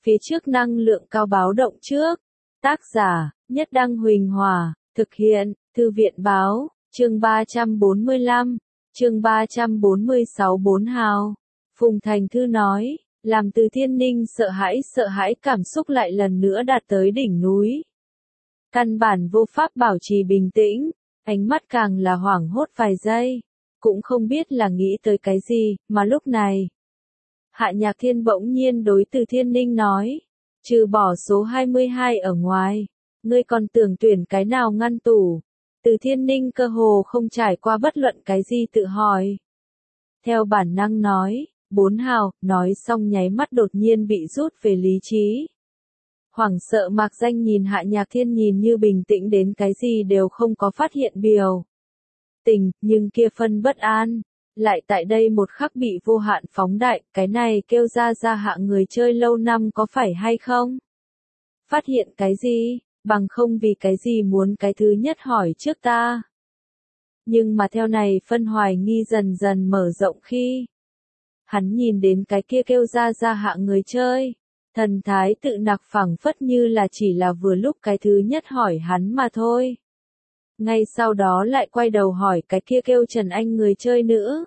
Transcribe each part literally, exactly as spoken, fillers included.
phía trước năng lượng cao báo động trước. Tác giả, Nhất Đăng Huỳnh Hòa, thực hiện, Thư viện Báo, chương ba trăm bốn mươi lăm, chương ba trăm bốn mươi sáu bốn hào. Phùng Thành Thư nói, làm Từ Thiên Ninh sợ hãi sợ hãi cảm xúc lại lần nữa đạt tới đỉnh núi. Căn bản vô pháp bảo trì bình tĩnh, ánh mắt càng là hoảng hốt vài giây, cũng không biết là nghĩ tới cái gì, mà lúc này. Hạ Nhạc Thiên bỗng nhiên đối Từ Thiên Ninh nói, trừ bỏ số hai mươi hai ở ngoài, ngươi còn tưởng tuyển cái nào ngăn tủ. Từ Thiên Ninh cơ hồ không trải qua bất luận cái gì tự hỏi. Theo bản năng nói, bốn hào, nói xong nháy mắt đột nhiên bị rút về lý trí. Hoảng sợ Mạc Danh nhìn Hạ Nhạc Thiên nhìn như bình tĩnh đến cái gì đều không có phát hiện biểu tình, nhưng kia phân bất an, lại tại đây một khắc bị vô hạn phóng đại, cái này kêu ra ra hạ người chơi lâu năm có phải hay không? Phát hiện cái gì, bằng không vì cái gì muốn cái thứ nhất hỏi trước ta. Nhưng mà theo này phân hoài nghi dần dần mở rộng khi hắn nhìn đến cái kia kêu ra ra hạ người chơi, thần thái tự nặc phẳng phất như là chỉ là vừa lúc cái thứ nhất hỏi hắn mà thôi. Ngay sau đó lại quay đầu hỏi cái kia kêu Trần Anh người chơi nữa.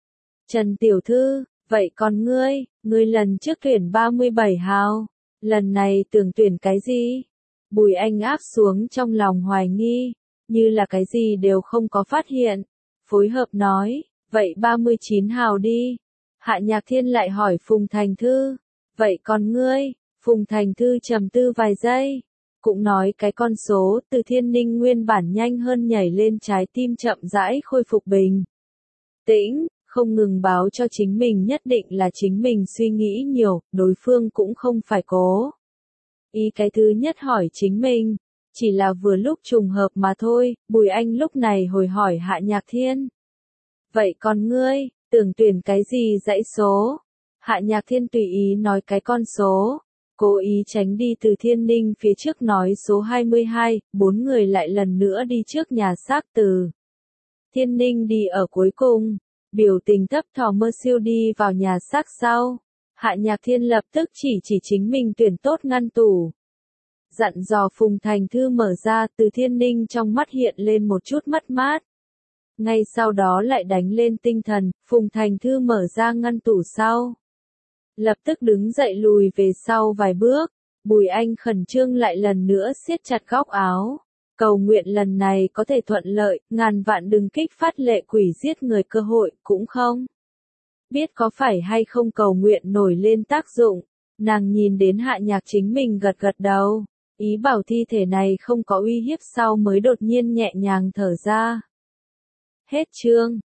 Trần Tiểu Thư, vậy còn ngươi, ngươi lần trước tuyển ba mươi bảy hào, lần này tưởng tuyển cái gì? Bùi Anh áp xuống trong lòng hoài nghi, như là cái gì đều không có phát hiện, phối hợp nói, vậy ba mươi chín hào đi. Hạ Nhạc Thiên lại hỏi Phùng Thành Thư, vậy còn ngươi? Phùng Thành Thư trầm tư vài giây, cũng nói cái con số. Từ Thiên Ninh nguyên bản nhanh hơn nhảy lên trái tim chậm rãi khôi phục bình tĩnh, không ngừng báo cho chính mình nhất định là chính mình suy nghĩ nhiều, đối phương cũng không phải cố ý cái thứ nhất hỏi chính mình, chỉ là vừa lúc trùng hợp mà thôi. Bùi Anh lúc này hồi hỏi Hạ Nhạc Thiên, vậy còn ngươi, tưởng tuyển cái gì dãy số? Hạ Nhạc Thiên tùy ý nói cái con số, cố ý tránh đi Từ Thiên Ninh phía trước nói số hai mươi hai, bốn người lại lần nữa đi trước nhà xác. Từ Thiên Ninh đi ở cuối cùng, biểu tình thấp thỏm mơ siêu đi vào nhà xác sau. Hạ Nhạc Thiên lập tức chỉ chỉ chính mình tuyển tốt ngăn tủ, dặn dò Phùng Thành Thư mở ra. Từ Thiên Ninh trong mắt hiện lên một chút mất mát, ngay sau đó lại đánh lên tinh thần. Phùng Thành Thư mở ra ngăn tủ sau, lập tức đứng dậy lùi về sau vài bước. Bùi Anh khẩn trương lại lần nữa siết chặt góc áo, cầu nguyện lần này có thể thuận lợi, ngàn vạn đừng kích phát lệ quỷ giết người cơ hội, cũng không biết có phải hay không cầu nguyện nổi lên tác dụng. Nàng nhìn đến Hạ Nhạc chính mình gật gật đầu, ý bảo thi thể này không có uy hiếp sau mới đột nhiên nhẹ nhàng thở ra. Hết chương.